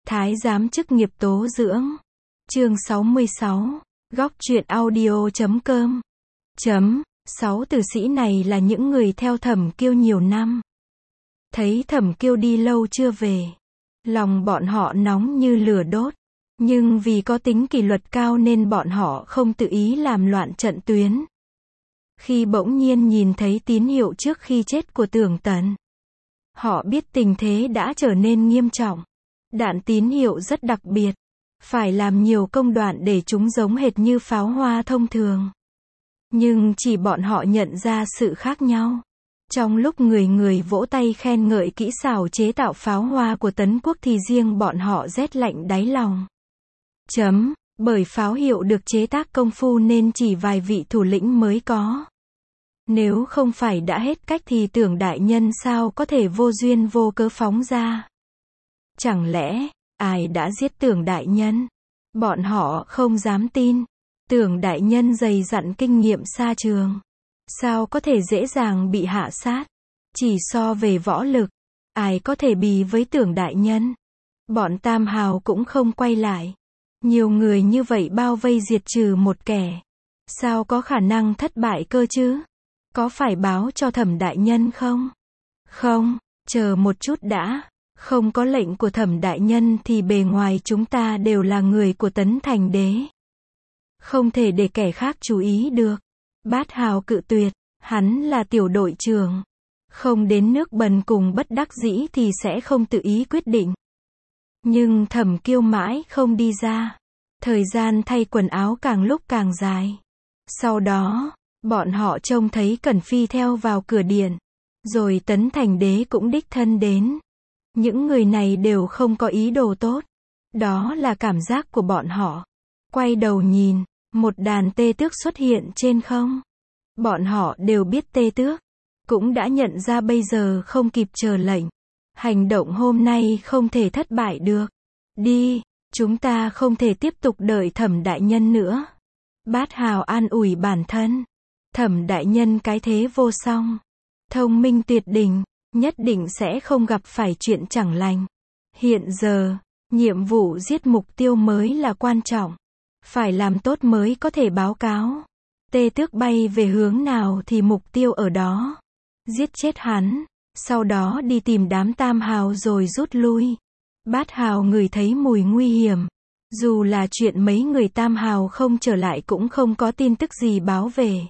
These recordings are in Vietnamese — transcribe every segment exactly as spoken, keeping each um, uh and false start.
Thái giám chức nghiệp tố dưỡng. Chương sáu mươi sáu. Góc truyện audio chấm com. Chấm. Sáu tử sĩ này là những người theo Thẩm Kiêu nhiều năm. Thấy Thẩm Kiêu đi lâu chưa về, lòng bọn họ nóng như lửa đốt. Nhưng vì có tính kỷ luật cao nên bọn họ không tự ý làm loạn trận tuyến. Khi bỗng nhiên nhìn thấy tín hiệu trước khi chết của Tưởng Tần, họ biết tình thế đã trở nên nghiêm trọng. Đạn tín hiệu rất đặc biệt, phải làm nhiều công đoạn để chúng giống hệt như pháo hoa thông thường. Nhưng chỉ bọn họ nhận ra sự khác nhau. Trong lúc người người vỗ tay khen ngợi kỹ xảo chế tạo pháo hoa của Tấn Quốc thì riêng bọn họ rét lạnh đáy lòng. Chấm. Bởi pháo hiệu được chế tác công phu nên chỉ vài vị thủ lĩnh mới có. Nếu không phải đã hết cách thì Tưởng đại nhân sao có thể vô duyên vô cớ phóng ra. Chẳng lẽ, ai đã giết Tưởng đại nhân? Bọn họ không dám tin. Tưởng đại nhân dày dặn kinh nghiệm xa trường, sao có thể dễ dàng bị hạ sát? Chỉ so về võ lực, ai có thể bì với Tưởng đại nhân? Bọn Tam Hào cũng không quay lại. Nhiều người như vậy bao vây diệt trừ một kẻ, sao có khả năng thất bại cơ chứ? Có phải báo cho Thẩm đại nhân không? Không, chờ một chút đã. Không có lệnh của Thẩm đại nhân thì bề ngoài chúng ta đều là người của Tấn Thành đế. Không thể để kẻ khác chú ý được. Bát Hào cự tuyệt, hắn là tiểu đội trưởng. Không đến nước bần cùng bất đắc dĩ thì sẽ không tự ý quyết định. Nhưng Thẩm Kiêu mãi không đi ra. Thời gian thay quần áo càng lúc càng dài. Sau đó, bọn họ trông thấy Cẩn Phi theo vào cửa điện. Rồi Tấn Thành đế cũng đích thân đến. Những người này đều không có ý đồ tốt. Đó là cảm giác của bọn họ. Quay đầu nhìn, một đàn tê tước xuất hiện trên không. Bọn họ đều biết tê tước. Cũng đã nhận ra bây giờ không kịp chờ lệnh. Hành động hôm nay không thể thất bại được. Đi, chúng ta không thể tiếp tục đợi Thẩm đại nhân nữa. Bát Hào an ủi bản thân. Thẩm đại nhân cái thế vô song. Thông minh tuyệt đỉnh, nhất định sẽ không gặp phải chuyện chẳng lành. Hiện giờ, nhiệm vụ giết mục tiêu mới là quan trọng. Phải làm tốt mới có thể báo cáo. Tê tước bay về hướng nào thì mục tiêu ở đó. Giết chết hắn, sau đó đi tìm đám Tam Hào rồi rút lui. Bát Hào ngửi thấy mùi nguy hiểm. Dù là chuyện mấy người Tam Hào không trở lại cũng không có tin tức gì báo về.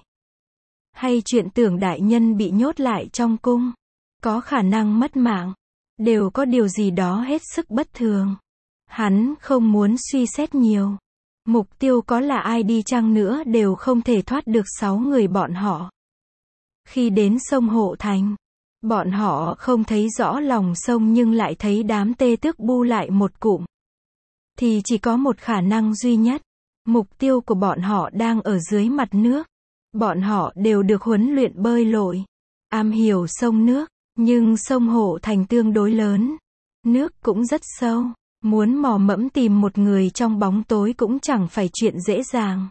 Hay chuyện Tưởng đại nhân bị nhốt lại trong cung, có khả năng mất mạng. Đều có điều gì đó hết sức bất thường. Hắn không muốn suy xét nhiều. Mục tiêu có là ai đi chăng nữa đều không thể thoát được sáu người bọn họ. Khi đến sông Hộ Thành, bọn họ không thấy rõ lòng sông nhưng lại thấy đám tê tước bu lại một cụm. Thì chỉ có một khả năng duy nhất. Mục tiêu của bọn họ đang ở dưới mặt nước. Bọn họ đều được huấn luyện bơi lội, am hiểu sông nước, nhưng sông Hộ Thành tương đối lớn. Nước cũng rất sâu. Muốn mò mẫm tìm một người trong bóng tối cũng chẳng phải chuyện dễ dàng.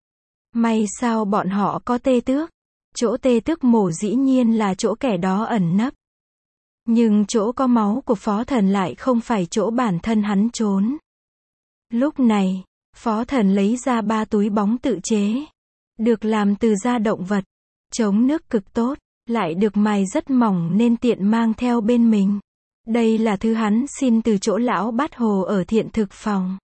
May sao bọn họ có tê tước. Chỗ tê tước mổ dĩ nhiên là chỗ kẻ đó ẩn nấp. Nhưng chỗ có máu của Phó Thần lại không phải chỗ bản thân hắn trốn. Lúc này, Phó Thần lấy ra ba túi bóng tự chế. Được làm từ da động vật. Chống nước cực tốt. Lại được mài rất mỏng nên tiện mang theo bên mình. Đây là thứ hắn xin từ chỗ lão Bát Hồ ở Thiện Thực Phòng.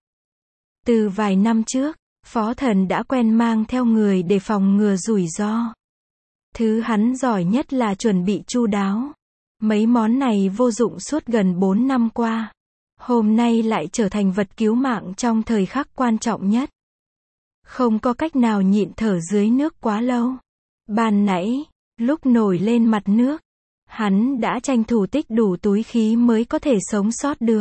Từ vài năm trước, Phó Thần đã quen mang theo người để phòng ngừa rủi ro. Thứ hắn giỏi nhất là chuẩn bị chu đáo. Mấy món này vô dụng suốt gần bốn năm qua. Hôm nay lại trở thành vật cứu mạng trong thời khắc quan trọng nhất. Không có cách nào nhịn thở dưới nước quá lâu. Ban nãy, lúc nổi lên mặt nước, hắn đã tranh thủ tích đủ túi khí mới có thể sống sót được.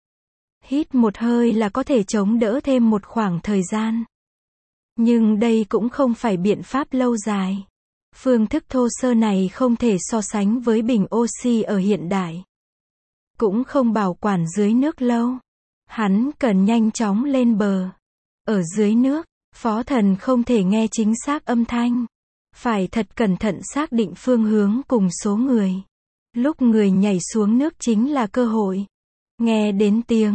Hít một hơi là có thể chống đỡ thêm một khoảng thời gian. Nhưng đây cũng không phải biện pháp lâu dài. Phương thức thô sơ này không thể so sánh với bình oxy ở hiện đại. Cũng không bảo quản dưới nước lâu. Hắn cần nhanh chóng lên bờ. Ở dưới nước, Phó Thần không thể nghe chính xác âm thanh. Phải thật cẩn thận xác định phương hướng cùng số người. Lúc người nhảy xuống nước chính là cơ hội. Nghe đến tiếng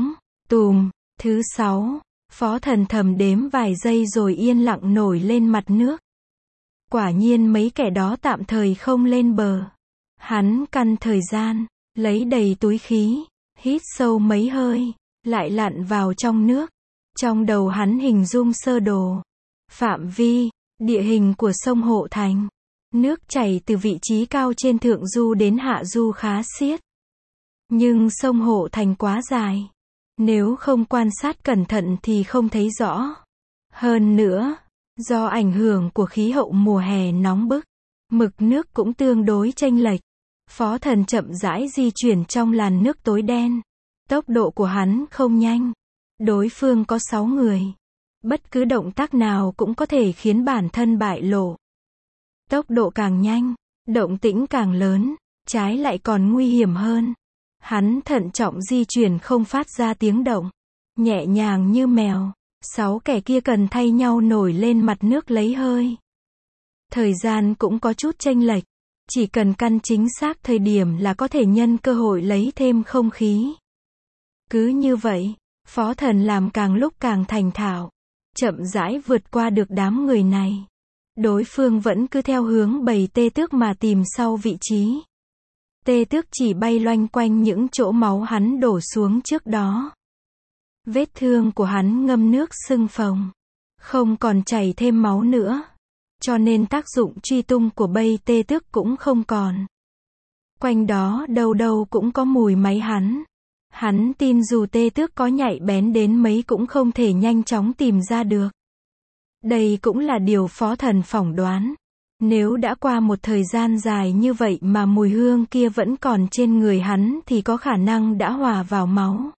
Tùm, thứ sáu, phó thần thầm đếm vài giây rồi yên lặng nổi lên mặt nước. Quả nhiên mấy kẻ đó tạm thời không lên bờ. Hắn căn thời gian, lấy đầy túi khí, hít sâu mấy hơi, lại lặn vào trong nước. Trong đầu hắn hình dung sơ đồ, phạm vi, địa hình của sông Hộ Thành. Nước chảy từ vị trí cao trên thượng du đến hạ du khá xiết. Nhưng sông Hộ Thành quá dài. Nếu không quan sát cẩn thận thì không thấy rõ. Hơn nữa, do ảnh hưởng của khí hậu mùa hè nóng bức, mực nước cũng tương đối chênh lệch. Phó thần chậm rãi di chuyển trong làn nước tối đen. Tốc độ của hắn không nhanh. Đối phương có sáu người. Bất cứ động tác nào cũng có thể khiến bản thân bại lộ. Tốc độ càng nhanh, động tĩnh càng lớn, trái lại còn nguy hiểm hơn. Hắn thận trọng di chuyển không phát ra tiếng động. Nhẹ nhàng như mèo. Sáu kẻ kia cần thay nhau nổi lên mặt nước lấy hơi. Thời gian cũng có chút chênh lệch. Chỉ cần căn chính xác thời điểm là có thể nhân cơ hội lấy thêm không khí. Cứ như vậy, phó thần làm càng lúc càng thành thạo. Chậm rãi vượt qua được đám người này. Đối phương vẫn cứ theo hướng bầy tê tước mà tìm sau vị trí. Tê tước chỉ bay loanh quanh những chỗ máu hắn đổ xuống trước đó. Vết thương của hắn ngâm nước sưng phồng. Không còn chảy thêm máu nữa. Cho nên tác dụng truy tung của bầy tê tước cũng không còn. Quanh đó đâu đâu cũng có mùi máy hắn. Hắn tin dù tê tước có nhạy bén đến mấy cũng không thể nhanh chóng tìm ra được. Đây cũng là điều phó thần phỏng đoán. Nếu đã qua một thời gian dài như vậy mà mùi hương kia vẫn còn trên người hắn thì có khả năng đã hòa vào máu.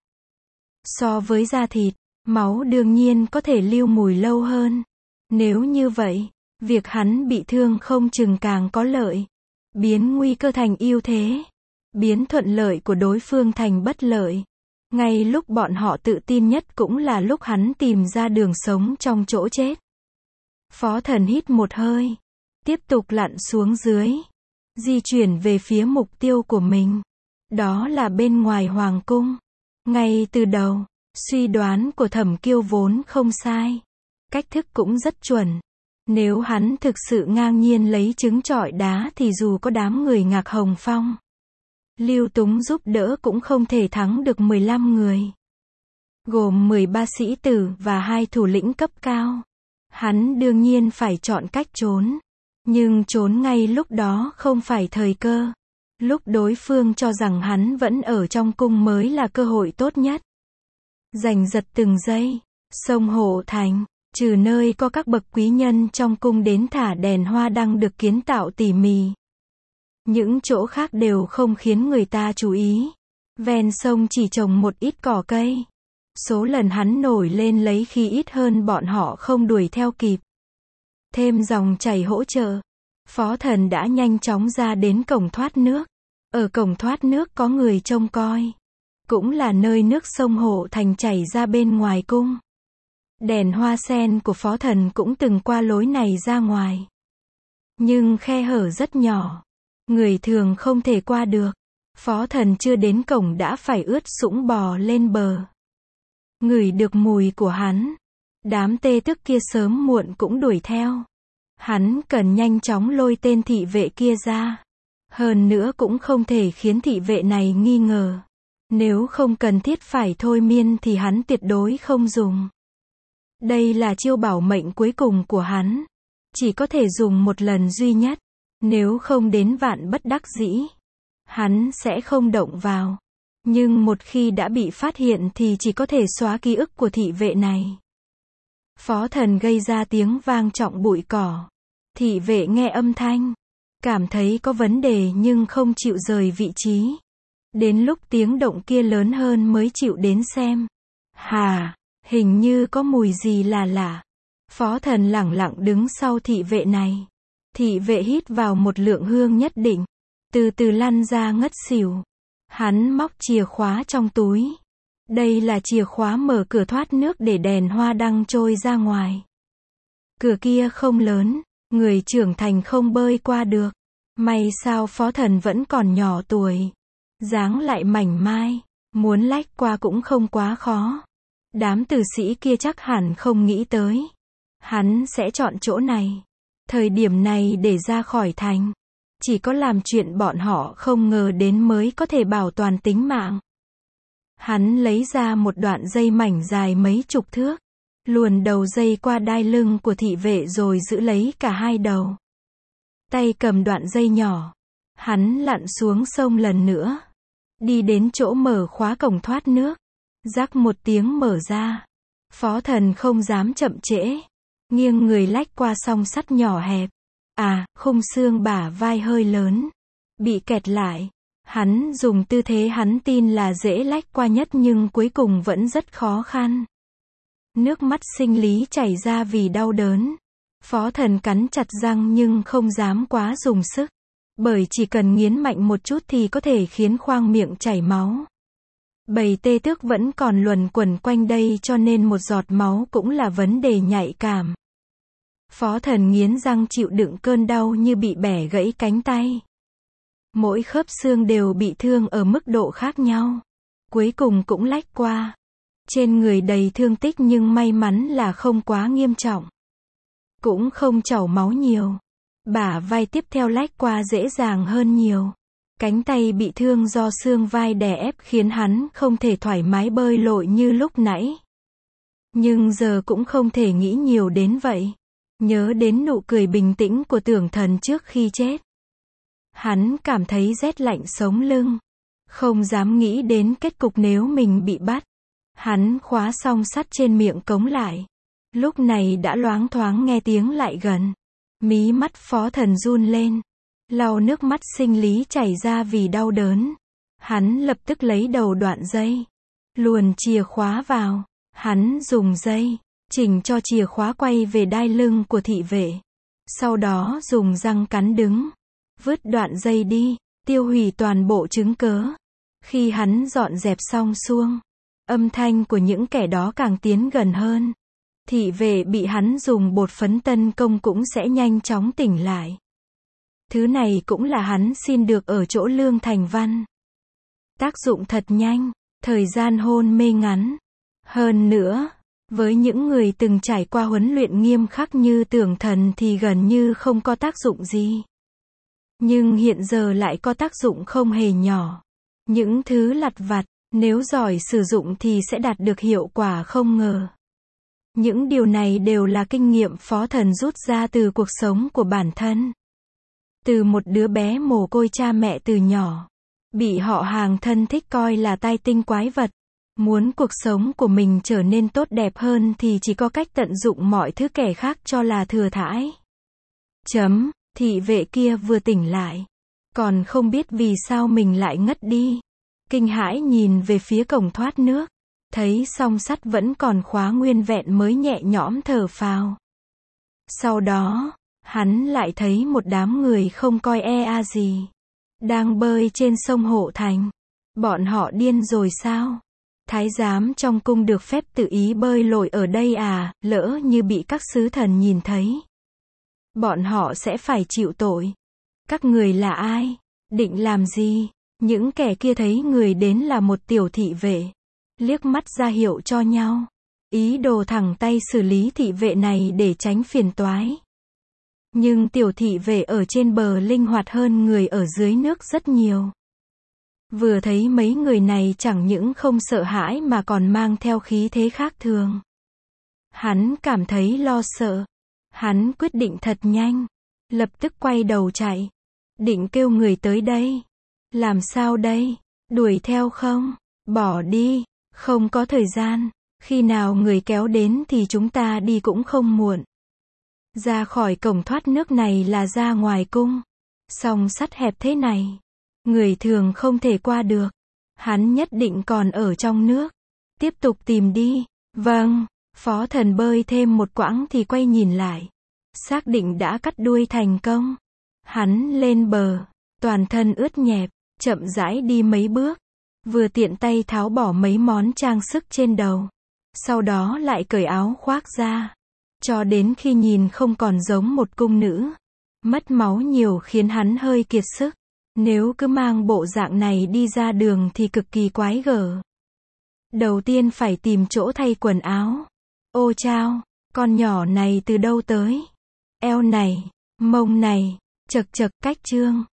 So với da thịt, máu đương nhiên có thể lưu mùi lâu hơn. Nếu như vậy, việc hắn bị thương không chừng càng có lợi. Biến nguy cơ thành ưu thế. Biến thuận lợi của đối phương thành bất lợi. Ngay lúc bọn họ tự tin nhất cũng là lúc hắn tìm ra đường sống trong chỗ chết. Phó thần hít một hơi. Tiếp tục lặn xuống dưới. Di chuyển về phía mục tiêu của mình. Đó là bên ngoài hoàng cung. Ngay từ đầu, suy đoán của Thẩm Kiêu vốn không sai. Cách thức cũng rất chuẩn. Nếu hắn thực sự ngang nhiên lấy trứng trọi đá thì dù có đám người Ngạc Hồng Phong, Lưu Túng giúp đỡ cũng không thể thắng được mười lăm người. Gồm mười ba sĩ tử và hai thủ lĩnh cấp cao. Hắn đương nhiên phải chọn cách trốn. Nhưng trốn ngay lúc đó không phải thời cơ. Lúc đối phương cho rằng hắn vẫn ở trong cung mới là cơ hội tốt nhất. Giành giật từng giây. Sông Hộ Thành, trừ nơi có các bậc quý nhân trong cung đến thả đèn hoa đăng được kiến tạo tỉ mỉ. Những chỗ khác đều không khiến người ta chú ý. Ven sông chỉ trồng một ít cỏ cây. Số lần hắn nổi lên lấy khi ít hơn bọn họ không đuổi theo kịp. Thêm dòng chảy hỗ trợ. Phó thần đã nhanh chóng ra đến cổng thoát nước. Ở cổng thoát nước có người trông coi. Cũng là nơi nước sông Hộ Thành chảy ra bên ngoài cung. Đèn hoa sen của phó thần cũng từng qua lối này ra ngoài. Nhưng khe hở rất nhỏ. Người thường không thể qua được. Phó thần chưa đến cổng đã phải ướt sũng bò lên bờ. Ngửi được mùi của hắn. Đám tê tước kia sớm muộn cũng đuổi theo. Hắn cần nhanh chóng lôi tên thị vệ kia ra. Hơn nữa cũng không thể khiến thị vệ này nghi ngờ. Nếu không cần thiết phải thôi miên thì hắn tuyệt đối không dùng. Đây là chiêu bảo mệnh cuối cùng của hắn. Chỉ có thể dùng một lần duy nhất. Nếu không đến vạn bất đắc dĩ, hắn sẽ không động vào. Nhưng một khi đã bị phát hiện thì chỉ có thể xóa ký ức của thị vệ này. Phó thần gây ra tiếng vang trọng bụi cỏ. Thị vệ nghe âm thanh, cảm thấy có vấn đề nhưng không chịu rời vị trí. Đến lúc tiếng động kia lớn hơn mới chịu đến xem. Hà, hình như có mùi gì là lạ. Phó thần lẳng lặng đứng sau thị vệ này. Thị vệ hít vào một lượng hương nhất định. Từ từ lăn ra ngất xỉu. Hắn móc chìa khóa trong túi. Đây là chìa khóa mở cửa thoát nước để đèn hoa đăng trôi ra ngoài. Cửa kia không lớn. Người trưởng thành không bơi qua được. May sao phó thần vẫn còn nhỏ tuổi. Dáng lại mảnh mai. Muốn lách qua cũng không quá khó. Đám tử sĩ kia chắc hẳn không nghĩ tới. Hắn sẽ chọn chỗ này. Thời điểm này để ra khỏi thành. Chỉ có làm chuyện bọn họ không ngờ đến mới có thể bảo toàn tính mạng. Hắn lấy ra một đoạn dây mảnh dài mấy chục thước. Luồn đầu dây qua đai lưng của thị vệ rồi giữ lấy cả hai đầu. Tay cầm đoạn dây nhỏ. Hắn lặn xuống sông lần nữa. Đi đến chỗ mở khóa cổng thoát nước. Rắc một tiếng mở ra. Phó Thần không dám chậm trễ. Nghiêng người lách qua song sắt nhỏ hẹp. À, khung xương bả vai hơi lớn. Bị kẹt lại. Hắn dùng tư thế hắn tin là dễ lách qua nhất nhưng cuối cùng vẫn rất khó khăn. Nước mắt sinh lý chảy ra vì đau đớn. Phó Thần cắn chặt răng nhưng không dám quá dùng sức. Bởi chỉ cần nghiến mạnh một chút thì có thể khiến khoang miệng chảy máu. Bầy tê tước vẫn còn luẩn quẩn quanh đây cho nên một giọt máu cũng là vấn đề nhạy cảm. Phó Thần nghiến răng chịu đựng cơn đau như bị bẻ gãy cánh tay. Mỗi khớp xương đều bị thương ở mức độ khác nhau. Cuối cùng cũng lách qua. Trên người đầy thương tích nhưng may mắn là không quá nghiêm trọng. Cũng không trào máu nhiều. Bả vai tiếp theo lách qua dễ dàng hơn nhiều. Cánh tay bị thương do xương vai đè ép khiến hắn không thể thoải mái bơi lội như lúc nãy. Nhưng giờ cũng không thể nghĩ nhiều đến vậy. Nhớ đến nụ cười bình tĩnh của Tưởng Thần trước khi chết. Hắn cảm thấy rét lạnh sống lưng. Không dám nghĩ đến kết cục nếu mình bị bắt. Hắn khóa song sắt trên miệng cống lại. Lúc này đã loáng thoáng nghe tiếng lại gần. Mí mắt Phó Thần run lên. Lau nước mắt sinh lý chảy ra vì đau đớn. Hắn lập tức lấy đầu đoạn dây. Luồn chìa khóa vào. Hắn dùng dây. Chỉnh cho chìa khóa quay về đai lưng của thị vệ. Sau đó dùng răng cắn đứng. Vứt đoạn dây đi. Tiêu hủy toàn bộ chứng cớ. Khi hắn dọn dẹp xong xuông. Âm thanh của những kẻ đó càng tiến gần hơn. Thị vệ bị hắn dùng bột phấn tấn công cũng sẽ nhanh chóng tỉnh lại. Thứ này cũng là hắn xin được ở chỗ Lương Thành Văn. Tác dụng thật nhanh, thời gian hôn mê ngắn. Hơn nữa, với những người từng trải qua huấn luyện nghiêm khắc như Tưởng Thần thì gần như không có tác dụng gì. Nhưng hiện giờ lại có tác dụng không hề nhỏ. Những thứ lặt vặt, nếu giỏi sử dụng thì sẽ đạt được hiệu quả không ngờ. Những điều này đều là kinh nghiệm Phó Thần rút ra từ cuộc sống của bản thân. Từ một đứa bé mồ côi cha mẹ từ nhỏ. Bị họ hàng thân thích coi là tai tinh quái vật. Muốn cuộc sống của mình trở nên tốt đẹp hơn thì chỉ có cách tận dụng mọi thứ kẻ khác cho là thừa thãi. Chấm, thị vệ kia vừa tỉnh lại. Còn không biết vì sao mình lại ngất đi. Kinh hãi nhìn về phía cổng thoát nước. Thấy song sắt vẫn còn khóa nguyên vẹn mới nhẹ nhõm thở phào. Sau đó, hắn lại thấy một đám người không coi e a gì. Đang bơi trên sông Hộ Thành. Bọn họ điên rồi sao? Thái giám trong cung được phép tự ý bơi lội ở đây à, lỡ như bị các sứ thần nhìn thấy. Bọn họ sẽ phải chịu tội. Các người là ai? Định làm gì? Những kẻ kia thấy người đến là một tiểu thị vệ. Liếc mắt ra hiệu cho nhau. Ý đồ thẳng tay xử lý thị vệ này để tránh phiền toái. Nhưng tiểu thị vệ ở trên bờ linh hoạt hơn người ở dưới nước rất nhiều. Vừa thấy mấy người này chẳng những không sợ hãi mà còn mang theo khí thế khác thường. Hắn cảm thấy lo sợ. Hắn quyết định thật nhanh. Lập tức quay đầu chạy. Định kêu người tới đây. Làm sao đây? Đuổi theo không? Bỏ đi. Không có thời gian. Khi nào người kéo đến thì chúng ta đi cũng không muộn. Ra khỏi cổng thoát nước này là ra ngoài cung. Song sắt hẹp thế này. Người thường không thể qua được. Hắn nhất định còn ở trong nước. Tiếp tục tìm đi. Vâng. Phó Thần bơi thêm một quãng thì quay nhìn lại. Xác định đã cắt đuôi thành công. Hắn lên bờ. Toàn thân ướt nhẹp. Chậm rãi đi mấy bước. Vừa tiện tay tháo bỏ mấy món trang sức trên đầu. Sau đó lại cởi áo khoác ra. Cho đến khi nhìn không còn giống một cung nữ. Mất máu nhiều khiến hắn hơi kiệt sức. Nếu cứ mang bộ dạng này đi ra đường thì cực kỳ quái gở. Đầu tiên phải tìm chỗ thay quần áo. Ô chao, con nhỏ này từ đâu tới? Eo này, mông này, chật chật cách trương.